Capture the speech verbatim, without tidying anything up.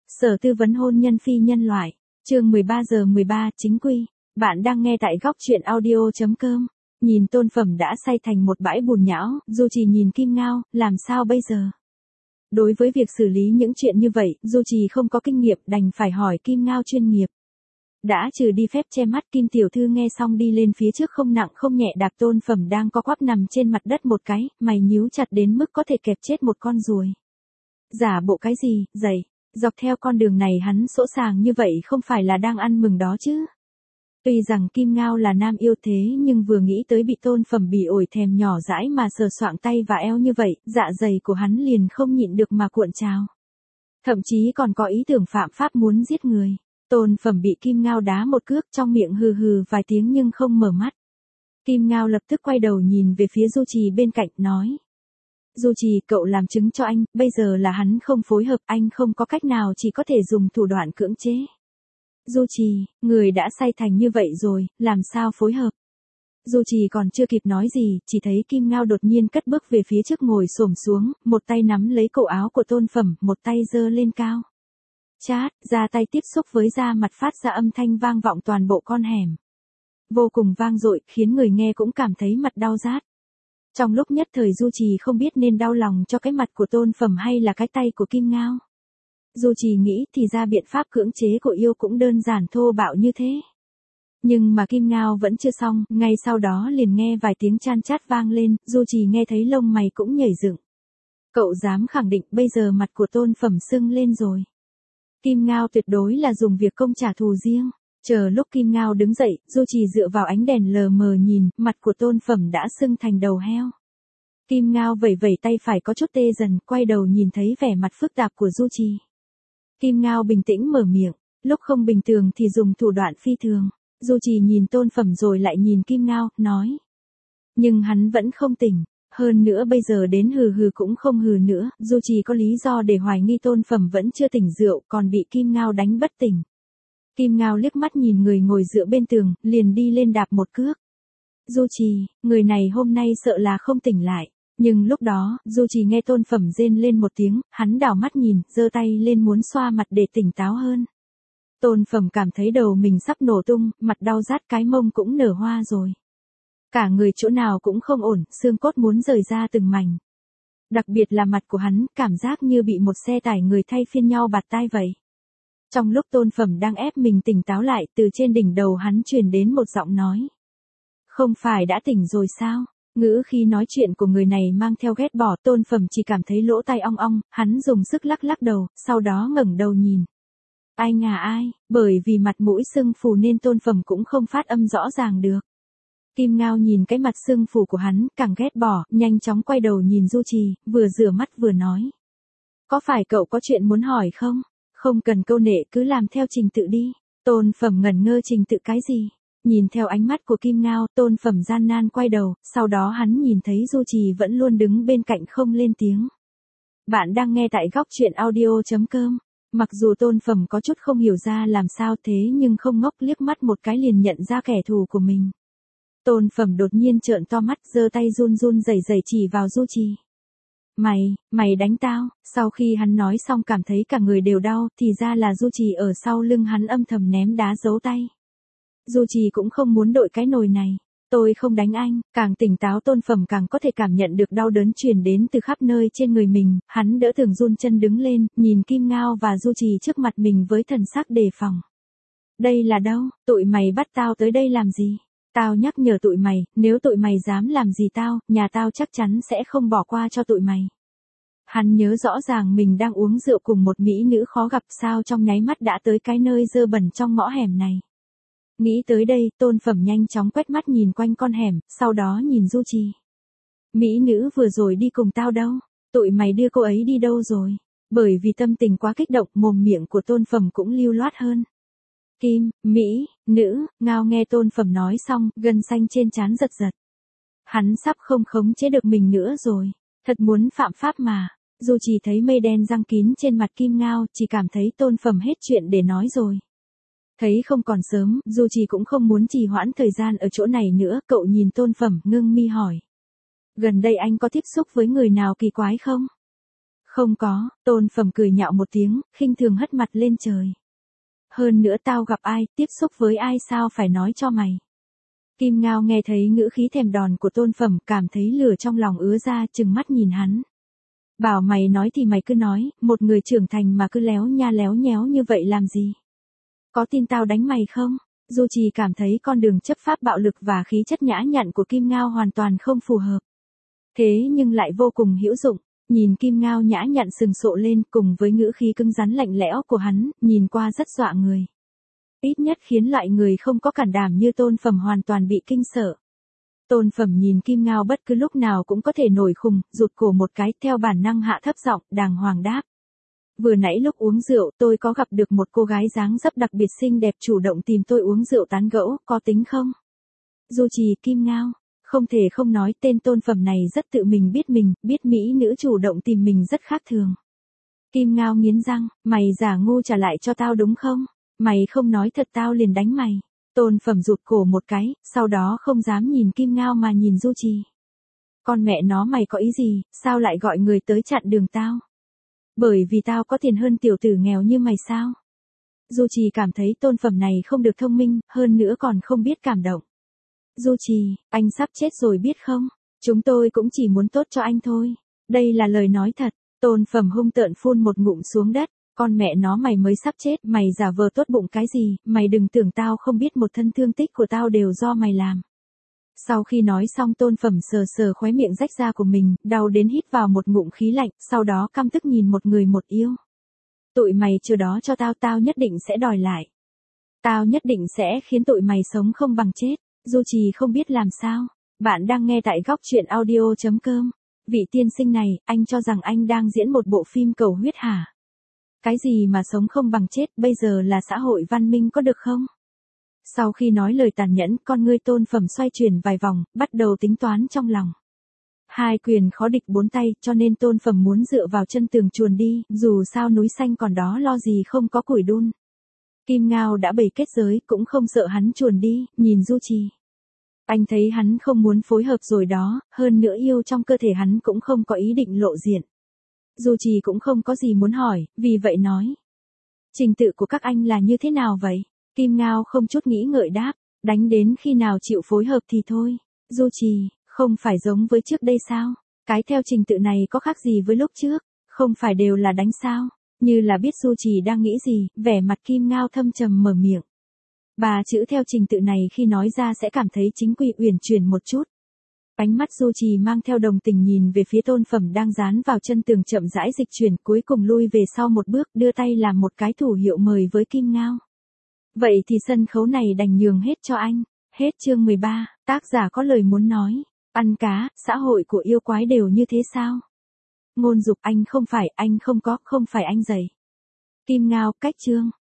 Sở tư vấn hôn nhân phi nhân loại, chương mười ba giờ mười ba chính quy, bạn đang nghe tại góc truyện audio.com. Nhìn Tôn Phẩm đã say thành một bãi bùn nhão, Du Trì nhìn Kim Ngao, làm sao bây giờ? Đối với việc xử lý những chuyện như vậy, Du Trì không có kinh nghiệm đành phải hỏi Kim Ngao chuyên nghiệp. Đã trừ đi phép che mắt, Kim tiểu thư nghe xong đi lên phía trước không nặng không nhẹ đạp Tôn Phẩm đang co quắp nằm trên mặt đất một cái, mày nhíu chặt đến mức có thể kẹp chết một con ruồi. Giả bộ cái gì, dậy, dọc theo con đường này hắn sỗ sàng như vậy không phải là đang ăn mừng đó chứ. Tuy rằng Kim Ngao là nam yêu thế nhưng vừa nghĩ tới bị Tôn Phẩm bỉ ổi thèm nhỏ dãi mà sờ soạng tay và eo như vậy, dạ dày của hắn liền không nhịn được mà cuộn trào. Thậm chí còn có ý tưởng phạm pháp muốn giết người. Tôn Phẩm bị Kim Ngao đá một cước, trong miệng hừ hừ vài tiếng nhưng không mở mắt. Kim Ngao lập tức quay đầu nhìn về phía Du Trì bên cạnh, nói. Du Trì, cậu làm chứng cho anh, bây giờ là hắn không phối hợp, anh không có cách nào, chỉ có thể dùng thủ đoạn cưỡng chế. Du Trì, người đã say thành như vậy rồi, làm sao phối hợp? Du Trì còn chưa kịp nói gì, chỉ thấy Kim Ngao đột nhiên cất bước về phía trước ngồi xổm xuống, một tay nắm lấy cổ áo của Tôn Phẩm, một tay giơ lên cao. Chát, ra tay tiếp xúc với da mặt phát ra âm thanh vang vọng toàn bộ con hẻm. Vô cùng vang dội, khiến người nghe cũng cảm thấy mặt đau rát. Trong lúc nhất thời Du Trì không biết nên đau lòng cho cái mặt của Tôn Phẩm hay là cái tay của Kim Ngao. Du Trì nghĩ thì ra biện pháp cưỡng chế của yêu cũng đơn giản thô bạo như thế. Nhưng mà Kim Ngao vẫn chưa xong, ngay sau đó liền nghe vài tiếng chan chát vang lên, Du Trì nghe thấy lông mày cũng nhảy dựng. Cậu dám khẳng định bây giờ mặt của Tôn Phẩm sưng lên rồi. Kim Ngao tuyệt đối là dùng việc công trả thù riêng. Chờ lúc Kim Ngao đứng dậy, Du Trì dựa vào ánh đèn lờ mờ nhìn, mặt của Tôn Phẩm đã sưng thành đầu heo. Kim Ngao vẩy vẩy tay phải có chút tê dần, quay đầu nhìn thấy vẻ mặt phức tạp của Du Trì. Kim Ngao bình tĩnh mở miệng, lúc không bình thường thì dùng thủ đoạn phi thường. Du Trì nhìn Tôn Phẩm rồi lại nhìn Kim Ngao, nói. Nhưng hắn vẫn không tỉnh, hơn nữa bây giờ đến hừ hừ cũng không hừ nữa, Du Trì có lý do để hoài nghi Tôn Phẩm vẫn chưa tỉnh rượu, còn bị Kim Ngao đánh bất tỉnh. Kim Ngao liếc mắt nhìn người ngồi dựa bên tường, liền đi lên đạp một cước. Du Trì, người này hôm nay sợ là không tỉnh lại. Nhưng lúc đó, Du Trì nghe Tôn Phẩm rên lên một tiếng, hắn đảo mắt nhìn, giơ tay lên muốn xoa mặt để tỉnh táo hơn. Tôn Phẩm cảm thấy đầu mình sắp nổ tung, mặt đau rát, cái mông cũng nở hoa rồi. Cả người chỗ nào cũng không ổn, xương cốt muốn rời ra từng mảnh. Đặc biệt là mặt của hắn, cảm giác như bị một xe tải người thay phiên nhau bạt tai vậy. Trong lúc Tôn Phẩm đang ép mình tỉnh táo lại, từ trên đỉnh đầu hắn truyền đến một giọng nói. Không phải đã tỉnh rồi sao? Ngữ khi nói chuyện của người này mang theo ghét bỏ, Tôn Phẩm chỉ cảm thấy lỗ tai ong ong, hắn dùng sức lắc lắc đầu, sau đó ngẩng đầu nhìn. Ai ngà ai, bởi vì mặt mũi sưng phù nên Tôn Phẩm cũng không phát âm rõ ràng được. Kim Ngao nhìn cái mặt sưng phù của hắn, càng ghét bỏ, nhanh chóng quay đầu nhìn Du Trì, vừa rửa mắt vừa nói. Có phải cậu có chuyện muốn hỏi không? Không cần câu nệ, cứ làm theo trình tự đi. Tôn Phẩm ngẩn ngơ, trình tự cái gì? Nhìn theo ánh mắt của Kim Ngao, Tôn Phẩm gian nan quay đầu, sau đó hắn nhìn thấy Du Trì vẫn luôn đứng bên cạnh không lên tiếng. Bạn đang nghe tại góc truyện audio.com. Mặc dù Tôn Phẩm có chút không hiểu ra làm sao thế nhưng không ngốc, liếc mắt một cái liền nhận ra kẻ thù của mình. Tôn Phẩm đột nhiên trợn to mắt, giơ tay run run rẩy rẩy chỉ vào Du Trì. Mày, mày đánh tao. Sau khi hắn nói xong cảm thấy cả người đều đau, thì ra là Du Trì ở sau lưng hắn âm thầm ném đá giấu tay. Du Trì cũng không muốn đội cái nồi này. Tôi không đánh anh. Càng tỉnh táo Tôn Phẩm càng có thể cảm nhận được đau đớn truyền đến từ khắp nơi trên người mình, hắn đỡ tường run chân đứng lên, nhìn Kim Ngao và Du Trì trước mặt mình với thần sắc đề phòng. Đây là đâu? Tụi mày bắt tao tới đây làm gì? Tao nhắc nhở tụi mày, nếu tụi mày dám làm gì tao, nhà tao chắc chắn sẽ không bỏ qua cho tụi mày. Hắn nhớ rõ ràng mình đang uống rượu cùng một mỹ nữ khó gặp, sao trong nháy mắt đã tới cái nơi dơ bẩn trong ngõ hẻm này. Nghĩ tới đây, Tôn Phẩm nhanh chóng quét mắt nhìn quanh con hẻm, sau đó nhìn Du Trì. Mỹ nữ vừa rồi đi cùng tao đâu? Tụi mày đưa cô ấy đi đâu rồi? Bởi vì tâm tình quá kích động, mồm miệng của Tôn Phẩm cũng lưu loát hơn. Kim, Mỹ, nữ, Ngao nghe Tôn Phẩm nói xong, gân xanh trên trán giật giật. Hắn sắp không khống chế được mình nữa rồi. Thật muốn phạm pháp mà. Du Trì thấy mây đen giăng kín trên mặt Kim Ngao, chỉ cảm thấy Tôn Phẩm hết chuyện để nói rồi. Thấy không còn sớm, Du Trì cũng không muốn trì hoãn thời gian ở chỗ này nữa, cậu nhìn Tôn Phẩm, ngưng mi hỏi. Gần đây anh có tiếp xúc với người nào kỳ quái không? Không có, Tôn Phẩm cười nhạo một tiếng, khinh thường hất mặt lên trời. Hơn nữa tao gặp ai, tiếp xúc với ai sao phải nói cho mày. Kim Ngao nghe thấy ngữ khí thèm đòn của Tôn Phẩm, cảm thấy lửa trong lòng ứa ra, trừng mắt nhìn hắn. Bảo mày nói thì mày cứ nói, một người trưởng thành mà cứ léo nha léo nhéo như vậy làm gì? Có tin tao đánh mày không? Du Trì cảm thấy con đường chấp pháp bạo lực và khí chất nhã nhặn của Kim Ngao hoàn toàn không phù hợp. Thế nhưng lại vô cùng hữu dụng. Nhìn Kim Ngao nhã nhặn sừng sộ lên cùng với ngữ khí cứng rắn lạnh lẽo của hắn, nhìn qua rất dọa người. Ít nhất khiến loại người không có cản đảm như Tôn Phẩm hoàn toàn bị kinh sợ. Tôn Phẩm nhìn Kim Ngao bất cứ lúc nào cũng có thể nổi khùng, rụt cổ một cái, theo bản năng hạ thấp giọng, đàng hoàng đáp. Vừa nãy lúc uống rượu tôi có gặp được một cô gái dáng dấp đặc biệt xinh đẹp chủ động tìm tôi uống rượu tán gẫu, có tính không? Du Trì, Kim Ngao. Không thể không nói tên Tôn Phẩm này rất tự mình biết mình, biết mỹ nữ chủ động tìm mình rất khác thường. Kim Ngao nghiến răng, mày giả ngu trả lại cho tao đúng không? Mày không nói thật tao liền đánh mày. Tôn Phẩm rụt cổ một cái, sau đó không dám nhìn Kim Ngao mà nhìn Du Trì. Con mẹ nó mày có ý gì, sao lại gọi người tới chặn đường tao? Bởi vì tao có tiền hơn tiểu tử nghèo như mày sao? Du Trì cảm thấy Tôn Phẩm này không được thông minh, hơn nữa còn không biết cảm động. Du Trì, anh sắp chết rồi biết không? Chúng tôi cũng chỉ muốn tốt cho anh thôi. Đây là lời nói thật. Tôn Phẩm hung tợn phun một ngụm xuống đất. Con mẹ nó mày mới sắp chết, mày giả vờ tốt bụng cái gì, mày đừng tưởng tao không biết một thân thương tích của tao đều do mày làm. Sau khi nói xong Tôn Phẩm sờ sờ khóe miệng rách ra của mình, đau đến hít vào một ngụm khí lạnh, sau đó căm tức nhìn một người một yêu. Tụi mày chưa đó cho tao, tao nhất định sẽ đòi lại. Tao nhất định sẽ khiến tụi mày sống không bằng chết. Du Trì không biết làm sao. Bạn đang nghe tại góc truyện audio chấm com. Vị tiên sinh này, anh cho rằng anh đang diễn một bộ phim cầu huyết hả? Cái gì mà sống không bằng chết, bây giờ là xã hội văn minh có được không? Sau khi nói lời tàn nhẫn, con ngươi Tôn Phẩm xoay chuyển vài vòng, bắt đầu tính toán trong lòng. Hai quyền khó địch bốn tay, cho nên Tôn Phẩm muốn dựa vào chân tường chuồn đi, dù sao núi xanh còn đó lo gì không có củi đun. Kim Ngao đã bày kết giới, cũng không sợ hắn chuồn đi, nhìn Du Trì. Anh thấy hắn không muốn phối hợp rồi đó, hơn nữa yêu trong cơ thể hắn cũng không có ý định lộ diện. Du Trì cũng không có gì muốn hỏi, vì vậy nói. Trình tự của các anh là như thế nào vậy? Kim Ngao không chút nghĩ ngợi đáp, đánh đến khi nào chịu phối hợp thì thôi. Du Trì, không phải giống với trước đây sao? Cái theo trình tự này có khác gì với lúc trước? Không phải đều là đánh sao? Như là biết Du Trì đang nghĩ gì, vẻ mặt Kim Ngao thâm trầm mở miệng. Bà chữ theo trình tự này khi nói ra sẽ cảm thấy chính quy uyển chuyển một chút. Ánh mắt Du Trì mang theo đồng tình nhìn về phía Tôn Phẩm đang dán vào chân tường chậm rãi dịch chuyển, cuối cùng lui về sau một bước, đưa tay làm một cái thủ hiệu mời với Kim Ngao. Vậy thì sân khấu này đành nhường hết cho anh. Hết chương mười ba, tác giả có lời muốn nói. Ăn cá, xã hội của yêu quái đều như thế sao? Ngôn dục anh không phải, anh không có, không phải anh dày. Kim Ngao, cách chương.